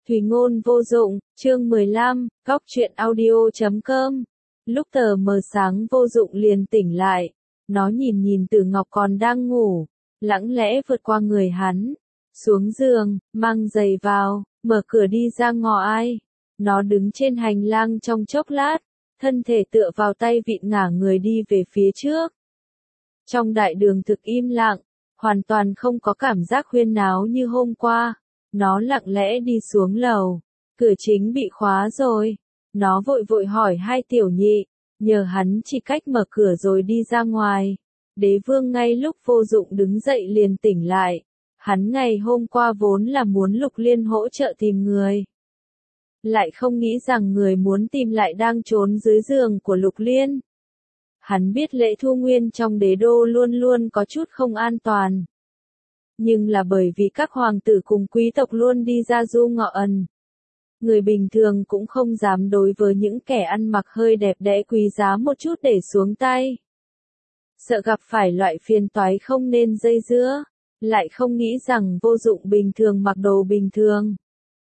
Thủy ngôn vô dụng, chương 15, góc truyện audio.com. Lúc tờ mờ sáng Vô Dụng liền tỉnh lại. Nó nhìn nhìn Tử Ngọc còn đang ngủ, lặng lẽ vượt qua người hắn, xuống giường, mang giày vào, mở cửa đi ra ngoài. Nó đứng trên hành lang trong chốc lát, thân thể tựa vào tay vịn ngả người đi về phía trước. Trong đại đường thực im lặng, hoàn toàn không có cảm giác huyên náo như hôm qua. Nó lặng lẽ đi xuống lầu, cửa chính bị khóa rồi. Nó vội vội hỏi hai tiểu nhị, nhờ hắn chỉ cách mở cửa rồi đi ra ngoài. Đế vương ngay lúc Vô Dụng đứng dậy liền tỉnh lại. Hắn ngày hôm qua vốn là muốn Lục Liên hỗ trợ tìm người. Lại không nghĩ rằng người muốn tìm lại đang trốn dưới giường của Lục Liên. Hắn biết Lễ Thu Nguyên trong đế đô luôn luôn có chút không an toàn. Nhưng là bởi vì các hoàng tử cùng quý tộc luôn đi ra du ngọ ẩn. Người bình thường cũng không dám đối với những kẻ ăn mặc hơi đẹp đẽ quý giá một chút để xuống tay. Sợ gặp phải loại phiền toái không nên dây dưa, lại không nghĩ rằng Vô Dụng bình thường mặc đồ bình thường.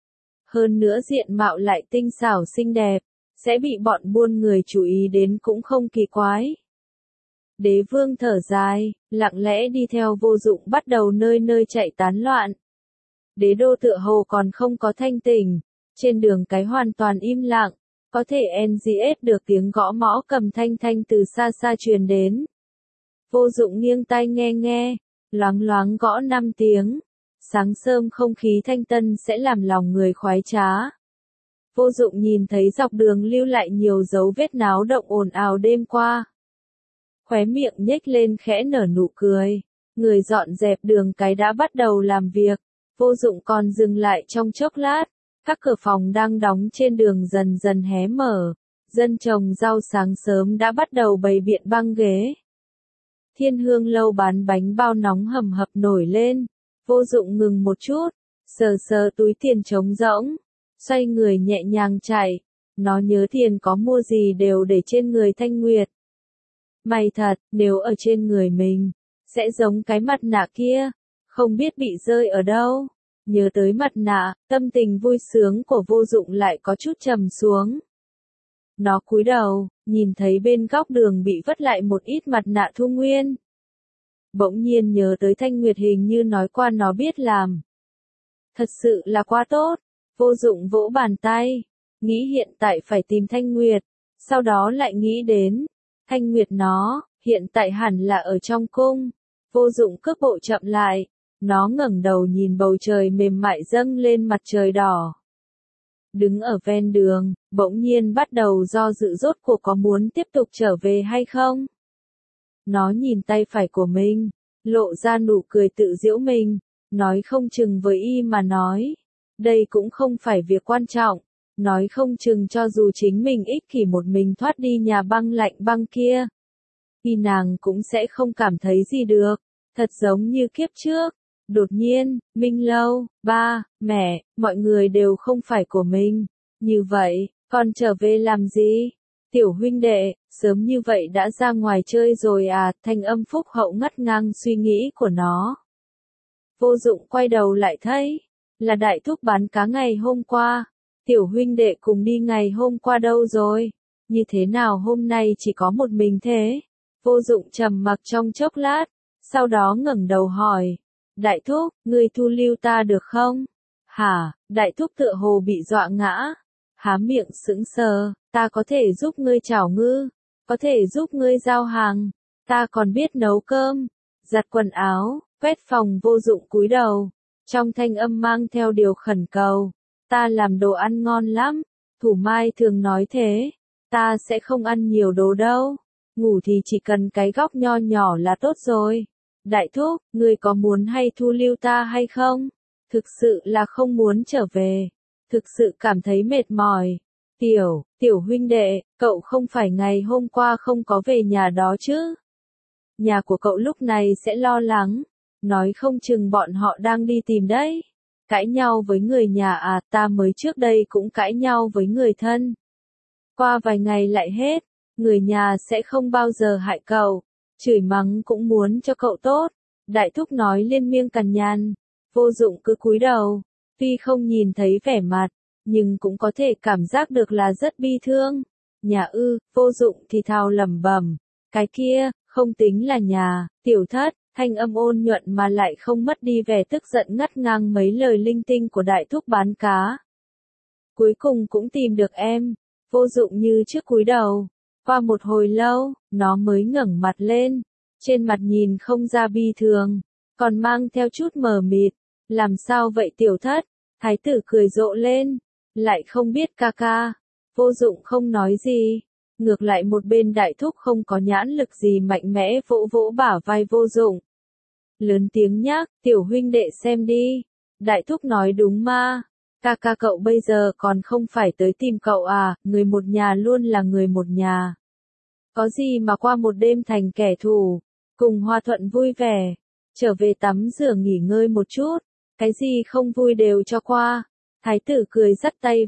Hơn nữa diện mạo lại tinh xảo xinh đẹp, sẽ bị bọn buôn người chú ý đến cũng không kỳ quái. Đế vương thở dài, lặng lẽ đi theo Vô Dụng bắt đầu nơi nơi chạy tán loạn. Đế đô tựa hồ còn không có thanh tỉnh, trên đường cái hoàn toàn im lặng, có thể NGS được tiếng gõ mõ cầm thanh thanh từ xa xa truyền đến. Vô Dụng nghiêng tai nghe nghe, loáng loáng gõ 5 tiếng. Sáng sớm không khí thanh tân sẽ làm lòng người khoái trá. Vô Dụng nhìn thấy dọc đường lưu lại nhiều dấu vết náo động ồn ào đêm qua. Khóe miệng nhếch lên khẽ nở nụ cười. Người dọn dẹp đường cái đã bắt đầu làm việc. Vô Dụng còn dừng lại trong chốc lát. Các cửa phòng đang đóng trên đường dần dần hé mở. Dân trồng rau sáng sớm đã bắt đầu bày biện băng ghế. Thiên Hương lâu bán bánh bao nóng hầm hập nổi lên. Vô Dụng ngừng một chút, sờ sờ túi tiền trống rỗng, xoay người nhẹ nhàng chạy. Nó nhớ tiền có mua gì đều để trên người Thanh Nguyệt. May thật, nếu ở trên người mình, sẽ giống cái mặt nạ kia, không biết bị rơi ở đâu. Nhớ tới mặt nạ, tâm tình vui sướng của Vô Dụng lại có chút trầm xuống. Nó cúi đầu, nhìn thấy bên góc đường bị vất lại một ít mặt nạ Thu Nguyên. Bỗng nhiên nhớ tới Thanh Nguyệt hình như nói qua nó biết làm. Thật sự là quá tốt. Vô Dụng vỗ bàn tay, nghĩ hiện tại phải tìm Thanh Nguyệt, sau đó lại nghĩ đến Thanh Nguyệt nó, hiện tại hẳn là ở trong cung. Vô Dụng cước bộ chậm lại, nó ngẩng đầu nhìn bầu trời mềm mại dâng lên mặt trời đỏ. Đứng ở ven đường, bỗng nhiên bắt đầu do dự rốt cuộc có muốn tiếp tục trở về hay không. Nó nhìn tay phải của mình, lộ ra nụ cười tự giễu mình, nói không chừng với y mà nói. Đây cũng không phải việc quan trọng, nói không chừng cho dù chính mình ích kỷ một mình thoát đi nhà băng lạnh băng kia. Y nàng cũng sẽ không cảm thấy gì được, thật giống như kiếp trước. Đột nhiên, Minh Lâu, ba, mẹ, mọi người đều không phải của mình. Như vậy, con trở về làm gì? Tiểu huynh đệ, sớm như vậy đã ra ngoài chơi rồi à? Thanh âm phúc hậu ngắt ngang suy nghĩ của nó. Vô Dụng quay đầu lại thấy, là đại thúc bán cá ngày hôm qua. Tiểu huynh đệ cùng đi ngày hôm qua đâu rồi? Như thế nào hôm nay chỉ có một mình thế? Vô Dụng trầm mặc trong chốc lát, sau đó ngẩng đầu hỏi. Đại thúc, ngươi thu lưu ta được không? Hả? Đại thúc tựa hồ bị dọa ngã. Há miệng sững sờ, ta có thể giúp ngươi chảo ngư, có thể giúp ngươi giao hàng, ta còn biết nấu cơm, giặt quần áo, quét phòng. Vô Dụng cúi đầu, trong thanh âm mang theo điều khẩn cầu, ta làm đồ ăn ngon lắm, Thủ Mai thường nói thế, ta sẽ không ăn nhiều đồ đâu, ngủ thì chỉ cần cái góc nho nhỏ là tốt rồi. Đại thúc, ngươi có muốn hay thu lưu ta hay không? Thực sự là không muốn trở về. Thực sự cảm thấy mệt mỏi. Tiểu huynh đệ, cậu không phải ngày hôm qua không có về nhà đó chứ? Nhà của cậu lúc này sẽ lo lắng. Nói không chừng bọn họ đang đi tìm đấy. Cãi nhau với người nhà à? Ta mới trước đây cũng cãi nhau với người thân. Qua vài ngày lại hết. Người nhà sẽ không bao giờ hại cậu. Chửi mắng cũng muốn cho cậu tốt. Đại thúc nói liên miên cằn nhằn. Vô Dụng cứ cúi đầu. Tuy không nhìn thấy vẻ mặt, nhưng cũng có thể cảm giác được là rất bi thương. Nhà ư, Vô Dụng thì thào lẩm bẩm, cái kia, không tính là nhà, Tiểu Thất, thanh âm ôn nhuận mà lại không mất đi vẻ tức giận ngắt ngang mấy lời linh tinh của đại thúc bán cá. Cuối cùng cũng tìm được em, Vô Dụng như trước cúi đầu. Qua một hồi lâu, nó mới ngẩng mặt lên, trên mặt nhìn không ra bi thường, còn mang theo chút mờ mịt. Làm sao vậy Tiểu Thất? Thái tử cười rộ lên, lại không biết ca ca. Vô Dụng không nói gì, ngược lại một bên đại thúc không có nhãn lực gì mạnh mẽ vỗ vỗ bả vai Vô Dụng. Lớn tiếng nhắc, tiểu huynh đệ xem đi. Đại thúc nói đúng mà. Ca ca cậu bây giờ còn không phải tới tìm cậu à, người một nhà luôn là người một nhà. Có gì mà qua một đêm thành kẻ thù, cùng hòa thuận vui vẻ, trở về tắm rửa nghỉ ngơi một chút, cái gì không vui đều cho qua. Thái tử cười dắt tay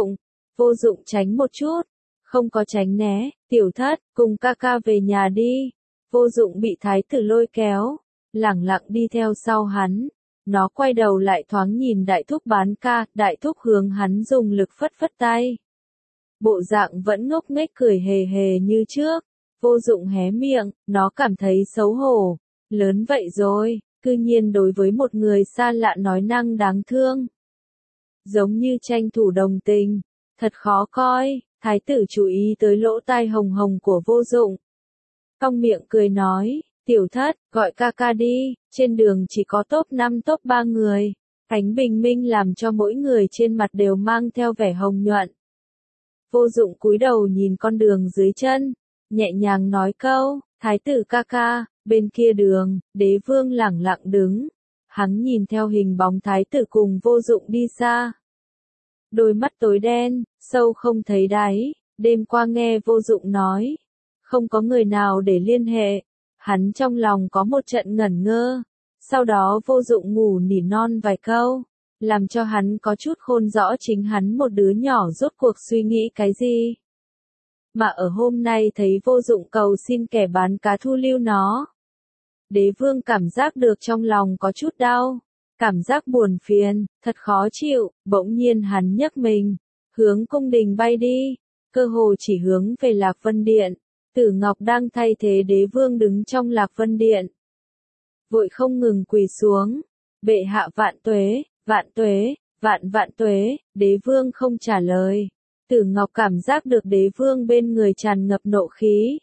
Vô Dụng tránh một chút, không có tránh né, Tiểu Thất, cùng ca ca về nhà đi. Vô Dụng bị thái tử lôi kéo, lẳng lặng đi theo sau hắn. Nó quay đầu lại thoáng nhìn đại thúc bán ca, đại thúc hướng hắn dùng lực phất phất tay. Bộ dạng vẫn ngốc nghếch cười hề hề như trước. Vô Dụng hé miệng, nó cảm thấy xấu hổ. Lớn vậy rồi, cư nhiên đối với một người xa lạ nói năng đáng thương. Giống như tranh thủ đồng tình, thật khó coi. Thái tử chú ý tới lỗ tai hồng hồng của Vô Dụng. Cong miệng cười nói, Tiểu Thất, gọi ca ca đi, trên đường chỉ có top 5 top 3 người. Ánh bình minh làm cho mỗi người trên mặt đều mang theo vẻ hồng nhuận. Vô Dụng cúi đầu nhìn con đường dưới chân, nhẹ nhàng nói câu, Thái tử ca ca, bên kia đường, Đế Vương lẳng lặng đứng. Hắn nhìn theo hình bóng thái tử cùng Vô Dụng đi xa. Đôi mắt tối đen, sâu không thấy đáy, đêm qua nghe Vô Dụng nói, không có người nào để liên hệ. Hắn trong lòng có một trận ngẩn ngơ, sau đó Vô Dụng ngủ nỉ non vài câu, làm cho hắn có chút khôn rõ chính hắn một đứa nhỏ rốt cuộc suy nghĩ cái gì. Mà ở hôm nay thấy Vô Dụng cầu xin kẻ bán cá thu lưu nó. Đế Vương cảm giác được trong lòng có chút đau, cảm giác buồn phiền, thật khó chịu, bỗng nhiên hắn nhấc mình, hướng cung đình bay đi, cơ hồ chỉ hướng về Lạc Vân Điện. Tử Ngọc đang thay thế Đế Vương đứng trong Lạc Vân Điện. Vội không ngừng quỳ xuống, bệ hạ vạn tuế, vạn tuế, vạn tuế, Đế Vương không trả lời. Tử Ngọc cảm giác được Đế Vương bên người tràn ngập nộ khí.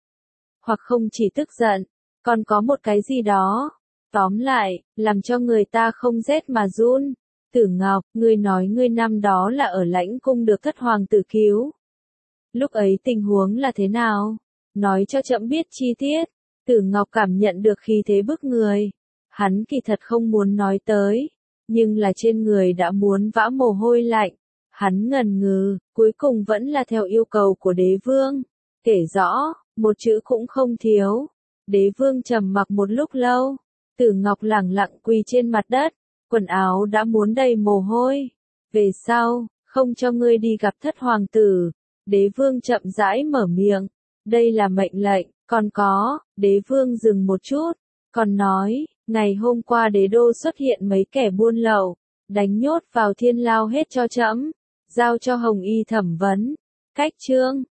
Hoặc không chỉ tức giận, còn có một cái gì đó. Tóm lại, làm cho người ta không rét mà run. Tử Ngọc, ngươi nói ngươi năm đó là ở lãnh cung được thất hoàng tử cứu. Lúc ấy tình huống là thế nào? Nói cho trẫm biết chi tiết. Tử Ngọc cảm nhận được khí thế bức người. Hắn kỳ thật không muốn nói tới, nhưng là trên người đã muốn vã mồ hôi lạnh. Hắn ngần ngừ, cuối cùng vẫn là theo yêu cầu của Đế Vương. Kể rõ, một chữ cũng không thiếu. Đế Vương trầm mặc một lúc lâu. Tử Ngọc lẳng lặng quỳ trên mặt đất, quần áo đã muốn đầy mồ hôi. Về sau, không cho ngươi đi gặp thất hoàng tử. Đế Vương chậm rãi mở miệng. Đây là mệnh lệnh, còn có, Đế Vương dừng một chút, còn nói, ngày hôm qua đế đô xuất hiện mấy kẻ buôn lậu, đánh nhốt vào thiên lao hết cho trẫm, giao cho Hồng Y thẩm vấn. Cách chương